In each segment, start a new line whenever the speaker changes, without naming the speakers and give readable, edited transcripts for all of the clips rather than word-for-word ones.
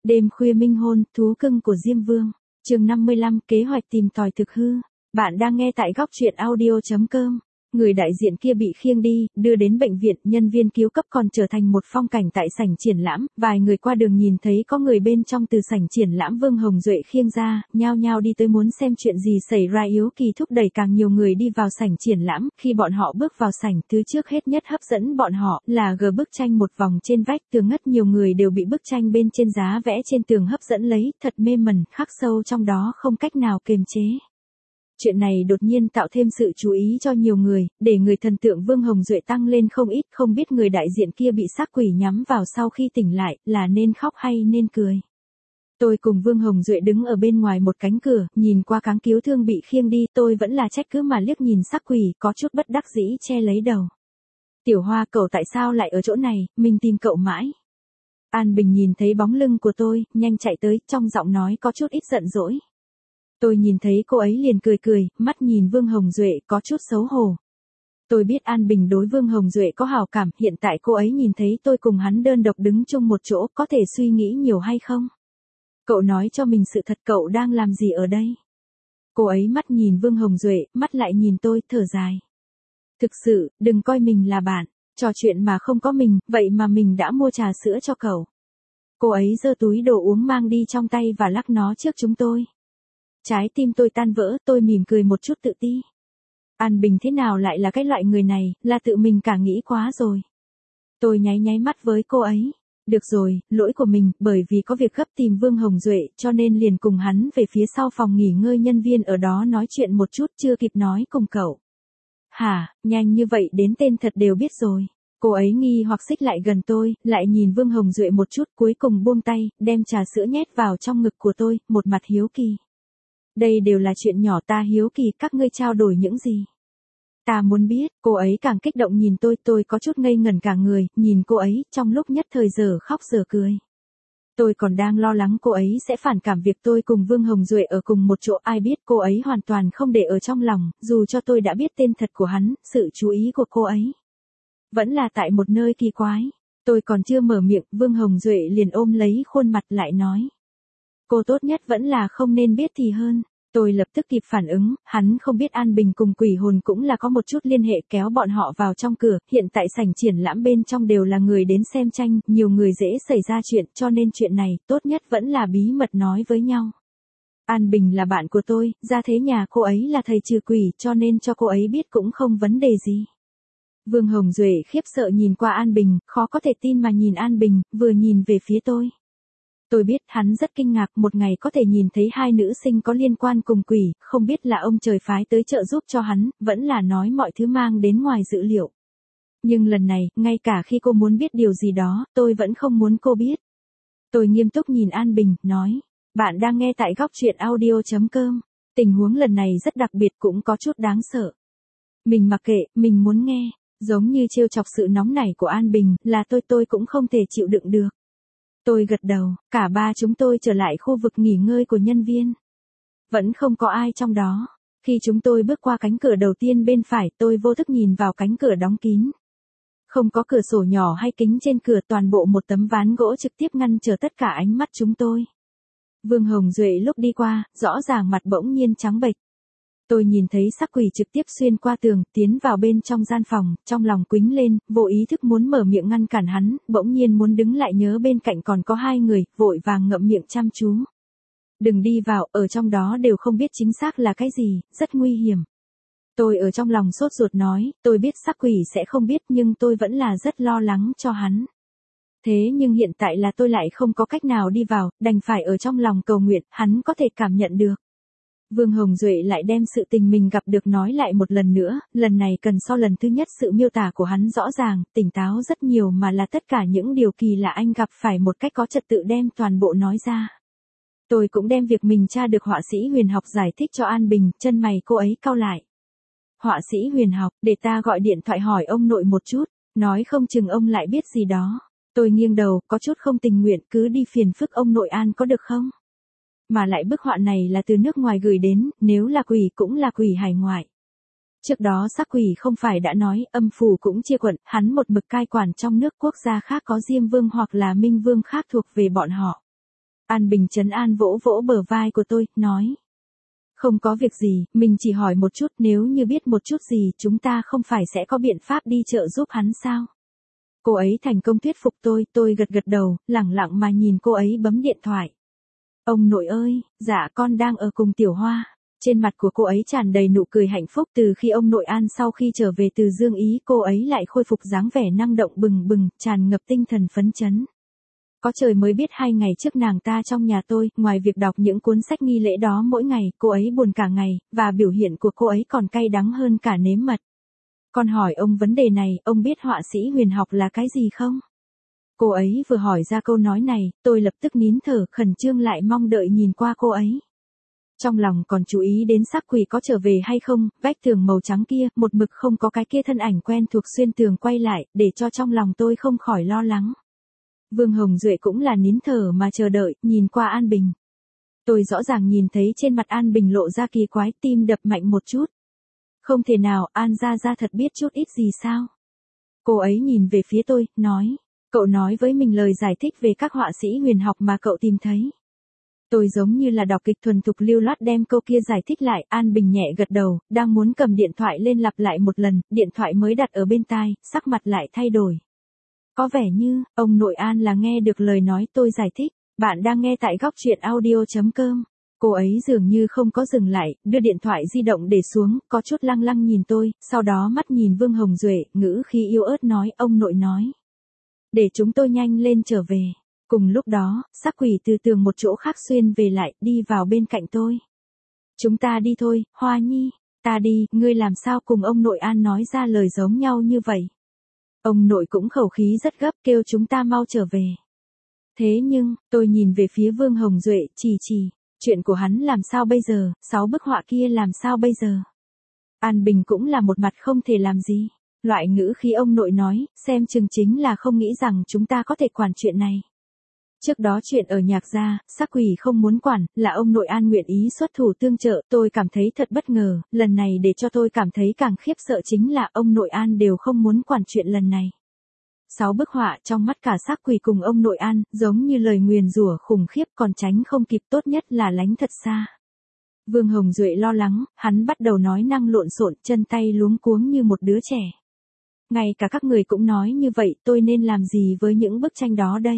Đêm khuya minh hôn, thú cưng của Diêm Vương. Chương 55, kế hoạch tìm tòi thực hư. Bạn đang nghe tại góc truyện audio.com. Người đại diện kia bị khiêng đi, đưa đến bệnh viện, nhân viên cứu cấp còn trở thành một phong cảnh tại sảnh triển lãm, vài người qua đường nhìn thấy có người bên trong từ sảnh triển lãm Vương Hồng Duệ khiêng ra, nhao nhao đi tới muốn xem chuyện gì xảy ra, yếu kỳ thúc đẩy càng nhiều người đi vào sảnh triển lãm. Khi bọn họ bước vào sảnh, thứ trước hết nhất hấp dẫn bọn họ là bức tranh một vòng trên vách tường ngất, nhiều người đều bị bức tranh bên trên giá vẽ trên tường hấp dẫn lấy, thật mê mẩn, khắc sâu trong đó không cách nào kiềm chế. Chuyện này đột nhiên tạo thêm sự chú ý cho nhiều người, để người thần tượng Vương Hồng Duệ tăng lên không ít, không biết người đại diện kia bị xác quỷ nhắm vào sau khi tỉnh lại, là nên khóc hay nên cười. Tôi cùng Vương Hồng Duệ đứng ở bên ngoài một cánh cửa, nhìn qua cáng cứu thương bị khiêng đi, tôi vẫn là trách cứ mà liếc nhìn xác quỷ, có chút bất đắc dĩ che lấy đầu. Tiểu Hoa, cậu tại sao lại ở chỗ này, mình tìm cậu mãi. An Bình nhìn thấy bóng lưng của tôi, nhanh chạy tới, trong giọng nói có chút ít giận dỗi. Tôi nhìn thấy cô ấy liền cười cười, mắt nhìn Vương Hồng Duệ có chút xấu hổ. Tôi biết An Bình đối Vương Hồng Duệ có hảo cảm, hiện tại cô ấy nhìn thấy tôi cùng hắn đơn độc đứng chung một chỗ, có thể suy nghĩ nhiều hay không? Cậu nói cho mình sự thật, cậu đang làm gì ở đây? Cô ấy mắt nhìn Vương Hồng Duệ, mắt lại nhìn tôi, thở dài. Thực sự, đừng coi mình là bạn, trò chuyện mà không có mình, vậy mà mình đã mua trà sữa cho cậu. Cô ấy giơ túi đồ uống mang đi trong tay và lắc nó trước chúng tôi. Trái tim tôi tan vỡ, tôi mỉm cười một chút tự ti. An Bình thế nào lại là cái loại người này, là tự mình cả nghĩ quá rồi. Tôi nháy nháy mắt với cô ấy. Được rồi, lỗi của mình, bởi vì có việc gấp tìm Vương Hồng Duệ, cho nên liền cùng hắn về phía sau phòng nghỉ ngơi, nhân viên ở đó nói chuyện một chút, chưa kịp nói cùng cậu. Hả, nhanh như vậy đến tên thật đều biết rồi. Cô ấy nghi hoặc xích lại gần tôi, lại nhìn Vương Hồng Duệ một chút, cuối cùng buông tay, đem trà sữa nhét vào trong ngực của tôi, một mặt hiếu kỳ. Đây đều là chuyện nhỏ, ta hiếu kỳ các ngươi trao đổi những gì. Ta muốn biết, cô ấy càng kích động nhìn tôi có chút ngây ngẩn cả người, nhìn cô ấy, trong lúc nhất thời giờ khóc giờ cười. Tôi còn đang lo lắng cô ấy sẽ phản cảm việc tôi cùng Vương Hồng Duệ ở cùng một chỗ, ai biết cô ấy hoàn toàn không để ở trong lòng, dù cho tôi đã biết tên thật của hắn, sự chú ý của cô ấy vẫn là tại một nơi kỳ quái. Tôi còn chưa mở miệng, Vương Hồng Duệ liền ôm lấy khuôn mặt lại nói. Cô tốt nhất vẫn là không nên biết thì hơn. Tôi lập tức kịp phản ứng, hắn không biết An Bình cùng quỷ hồn cũng là có một chút liên hệ, kéo bọn họ vào trong cửa, hiện tại sảnh triển lãm bên trong đều là người đến xem tranh, nhiều người dễ xảy ra chuyện, cho nên chuyện này, tốt nhất vẫn là bí mật nói với nhau. An Bình là bạn của tôi, ra thế nhà cô ấy là thầy trừ quỷ, cho nên cho cô ấy biết cũng không vấn đề gì. Vương Hồng Duệ khiếp sợ nhìn qua An Bình, khó có thể tin mà nhìn An Bình, vừa nhìn về phía tôi. Tôi biết hắn rất kinh ngạc, một ngày có thể nhìn thấy hai nữ sinh có liên quan cùng quỷ, không biết là ông trời phái tới trợ giúp cho hắn, vẫn là nói mọi thứ mang đến ngoài dự liệu. Nhưng lần này, ngay cả khi cô muốn biết điều gì đó, tôi vẫn không muốn cô biết. Tôi nghiêm túc nhìn An Bình, nói, bạn đang nghe tại góc truyện audio.com, tình huống lần này rất đặc biệt cũng có chút đáng sợ. Mình mặc kệ, mình muốn nghe, giống như trêu chọc sự nóng nảy của An Bình, là tôi cũng không thể chịu đựng được. Tôi gật đầu, cả ba chúng tôi trở lại khu vực nghỉ ngơi của nhân viên. Vẫn không có ai trong đó. Khi chúng tôi bước qua cánh cửa đầu tiên bên phải, tôi vô thức nhìn vào cánh cửa đóng kín. Không có cửa sổ nhỏ hay kính trên cửa, toàn bộ một tấm ván gỗ trực tiếp ngăn trở tất cả ánh mắt chúng tôi. Vương Hồng Duệ lúc đi qua, rõ ràng mặt bỗng nhiên trắng bệch. Tôi nhìn thấy xác quỷ trực tiếp xuyên qua tường, tiến vào bên trong gian phòng, trong lòng quýnh lên, vô ý thức muốn mở miệng ngăn cản hắn, bỗng nhiên muốn đứng lại nhớ bên cạnh còn có hai người, vội vàng ngậm miệng chăm chú. Đừng đi vào, ở trong đó đều không biết chính xác là cái gì, rất nguy hiểm. Tôi ở trong lòng sốt ruột nói, tôi biết xác quỷ sẽ không biết nhưng tôi vẫn là rất lo lắng cho hắn. Thế nhưng hiện tại là tôi lại không có cách nào đi vào, đành phải ở trong lòng cầu nguyện, hắn có thể cảm nhận được. Vương Hồng Duệ lại đem sự tình mình gặp được nói lại một lần nữa, lần này cần so lần thứ nhất, sự miêu tả của hắn rõ ràng, tỉnh táo rất nhiều mà là tất cả những điều kỳ lạ anh gặp phải một cách có trật tự đem toàn bộ nói ra. Tôi cũng đem việc mình tra được họa sĩ huyền học giải thích cho An Bình, chân mày cô ấy cau lại. Họa sĩ huyền học, để ta gọi điện thoại hỏi ông nội một chút, nói không chừng ông lại biết gì đó. Tôi nghiêng đầu, có chút không tình nguyện, cứ đi phiền phức ông nội An có được không? Mà lại bức họa này là từ nước ngoài gửi đến, nếu là quỷ cũng là quỷ hải ngoại. Trước đó xác quỷ không phải đã nói, âm phủ cũng chia quận, hắn một mực cai quản trong nước, quốc gia khác có Diêm Vương hoặc là Minh Vương khác thuộc về bọn họ. An Bình trấn an vỗ vỗ bờ vai của tôi, nói. Không có việc gì, mình chỉ hỏi một chút, nếu như biết một chút gì chúng ta không phải sẽ có biện pháp đi chợ giúp hắn sao? Cô ấy thành công thuyết phục tôi gật gật đầu, lẳng lặng mà nhìn cô ấy bấm điện thoại. Ông nội ơi, dạ con đang ở cùng Tiểu Hoa. Trên mặt của cô ấy tràn đầy nụ cười hạnh phúc từ khi ông nội An sau khi trở về từ Dương Ý cô ấy lại khôi phục dáng vẻ năng động bừng bừng, tràn ngập tinh thần phấn chấn. Có trời mới biết 2 ngày trước nàng ta trong nhà tôi, ngoài việc đọc những cuốn sách nghi lễ đó mỗi ngày, cô ấy buồn cả ngày, và biểu hiện của cô ấy còn cay đắng hơn cả nếm mật. Con hỏi ông vấn đề này, ông biết họa sĩ huyền học là cái gì không? Cô ấy vừa hỏi ra câu nói này, tôi lập tức nín thở, khẩn trương lại mong đợi nhìn qua cô ấy. Trong lòng còn chú ý đến xác quỷ có trở về hay không, vách tường màu trắng kia, một mực không có cái kia thân ảnh quen thuộc xuyên tường quay lại, để cho trong lòng tôi không khỏi lo lắng. Vương Hồng Duệ cũng là nín thở mà chờ đợi, nhìn qua An Bình. Tôi rõ ràng nhìn thấy trên mặt An Bình lộ ra kỳ quái, tim đập mạnh một chút. Không thể nào, An gia thật biết chút ít gì sao? Cô ấy nhìn về phía tôi, nói. Cậu nói với mình lời giải thích về các họa sĩ huyền học mà cậu tìm thấy. Tôi giống như là đọc kịch thuần thục lưu loát đem câu kia giải thích lại, An Bình nhẹ gật đầu, đang muốn cầm điện thoại lên lặp lại một lần, điện thoại mới đặt ở bên tai, sắc mặt lại thay đổi. Có vẻ như, ông nội An là nghe được lời nói tôi giải thích, bạn đang nghe tại góc truyện audio.com. Cô ấy dường như không có dừng lại, đưa điện thoại di động để xuống, có chút lăng lăng nhìn tôi, sau đó mắt nhìn Vương Hồng Duệ, ngữ khí yếu ớt nói, ông nội nói. Để chúng tôi nhanh lên trở về. Cùng lúc đó, xác quỷ từ tường một chỗ khác xuyên về lại, đi vào bên cạnh tôi. Chúng ta đi thôi, Hoa Nhi, ta đi, ngươi làm sao cùng ông nội An nói ra lời giống nhau như vậy. Ông nội cũng khẩu khí rất gấp kêu chúng ta mau trở về. Thế nhưng, tôi nhìn về phía Vương Hồng Duệ, chỉ, chuyện của hắn làm sao bây giờ, 6 bức họa kia làm sao bây giờ. An Bình cũng là một mặt không thể làm gì. Loại ngữ khí ông nội nói, xem chừng chính là không nghĩ rằng chúng ta có thể quản chuyện này. Trước đó chuyện ở Nhạc gia, xác quỷ không muốn quản, là ông nội An nguyện ý xuất thủ tương trợ, tôi cảm thấy thật bất ngờ, lần này để cho tôi cảm thấy càng khiếp sợ chính là ông nội An đều không muốn quản chuyện lần này. 6 bức họa trong mắt cả xác quỷ cùng ông nội An, giống như lời nguyền rủa khủng khiếp còn tránh không kịp tốt nhất là lánh thật xa. Vương Hồng Duệ lo lắng, hắn bắt đầu nói năng lộn xộn, chân tay luống cuống như một đứa trẻ. Ngay cả các người cũng nói như vậy, tôi nên làm gì với những bức tranh đó đây?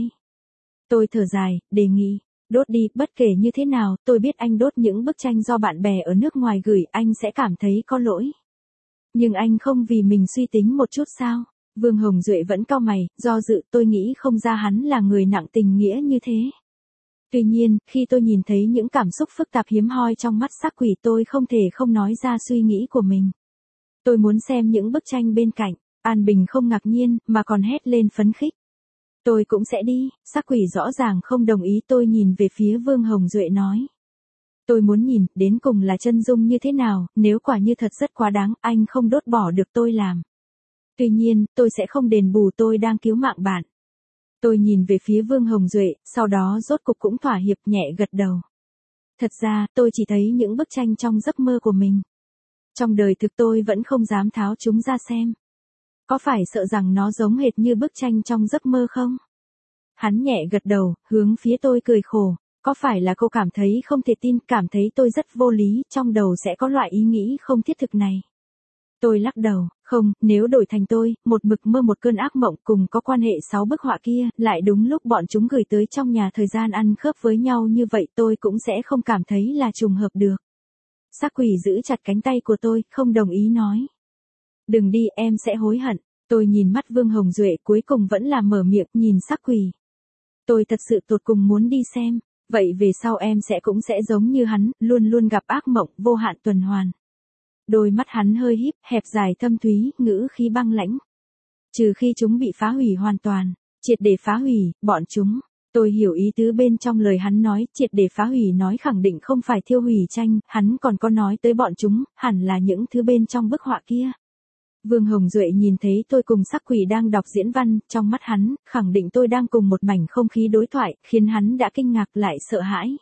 Tôi thở dài, đề nghị, đốt đi, bất kể như thế nào, tôi biết anh đốt những bức tranh do bạn bè ở nước ngoài gửi, anh sẽ cảm thấy có lỗi. Nhưng anh không vì mình suy tính một chút sao? Vương Hồng Duệ vẫn cau mày, do dự, tôi nghĩ không ra hắn là người nặng tình nghĩa như thế. Tuy nhiên, khi tôi nhìn thấy những cảm xúc phức tạp hiếm hoi trong mắt xác quỷ tôi không thể không nói ra suy nghĩ của mình. Tôi muốn xem những bức tranh bên cạnh, An Bình không ngạc nhiên, mà còn hét lên phấn khích. Tôi cũng sẽ đi, xác quỷ rõ ràng không đồng ý tôi nhìn về phía Vương Hồng Duệ nói. Tôi muốn nhìn, đến cùng là chân dung như thế nào, nếu quả như thật rất quá đáng, anh không đốt bỏ được tôi làm. Tuy nhiên, tôi sẽ không đền bù tôi đang cứu mạng bạn. Tôi nhìn về phía Vương Hồng Duệ, sau đó rốt cục cũng thỏa hiệp nhẹ gật đầu. Thật ra, tôi chỉ thấy những bức tranh trong giấc mơ của mình. Trong đời thực tôi vẫn không dám tháo chúng ra xem. Có phải sợ rằng nó giống hệt như bức tranh trong giấc mơ không? Hắn nhẹ gật đầu, hướng phía tôi cười khổ. Có phải là cô cảm thấy không thể tin, cảm thấy tôi rất vô lý, trong đầu sẽ có loại ý nghĩ không thiết thực này? Tôi lắc đầu, không, nếu đổi thành tôi, một mực mơ một cơn ác mộng cùng có quan hệ 6 bức họa kia, lại đúng lúc bọn chúng gửi tới trong nhà thời gian ăn khớp với nhau như vậy tôi cũng sẽ không cảm thấy là trùng hợp được. Xác quỷ giữ chặt cánh tay của tôi, không đồng ý nói. Đừng đi, em sẽ hối hận. Tôi nhìn mắt Vương Hồng Duệ cuối cùng vẫn là mở miệng nhìn xác quỷ. Tôi thật sự tột cùng muốn đi xem, vậy về sau em cũng sẽ giống như hắn, luôn luôn gặp ác mộng, vô hạn tuần hoàn. Đôi mắt hắn hơi híp, hẹp dài thâm thúy, ngữ khí băng lãnh. Trừ khi chúng bị phá hủy hoàn toàn, triệt để phá hủy, bọn chúng. Tôi hiểu ý tứ bên trong lời hắn nói, triệt để phá hủy nói khẳng định không phải thiêu hủy tranh, hắn còn có nói tới bọn chúng, hẳn là những thứ bên trong bức họa kia. Vương Hồng Duệ nhìn thấy tôi cùng xác quỷ đang đọc diễn văn, trong mắt hắn, khẳng định tôi đang cùng một mảnh không khí đối thoại, khiến hắn đã kinh ngạc lại sợ hãi.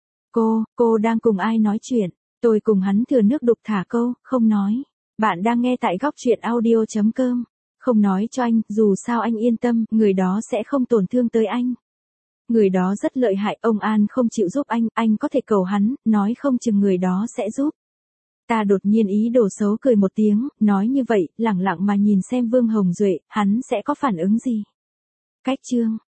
Cô đang cùng ai nói chuyện? Tôi cùng hắn thừa nước đục thả câu, không nói. Bạn đang nghe tại góc truyện audio.com. Không nói cho anh, dù sao anh yên tâm, người đó sẽ không tổn thương tới anh. Người đó rất lợi hại, ông An không chịu giúp anh có thể cầu hắn, nói không chừng người đó sẽ giúp. Ta đột nhiên ý đồ xấu cười một tiếng, nói như vậy, lẳng lặng mà nhìn xem Vương Hồng Duệ, hắn sẽ có phản ứng gì. Cách chương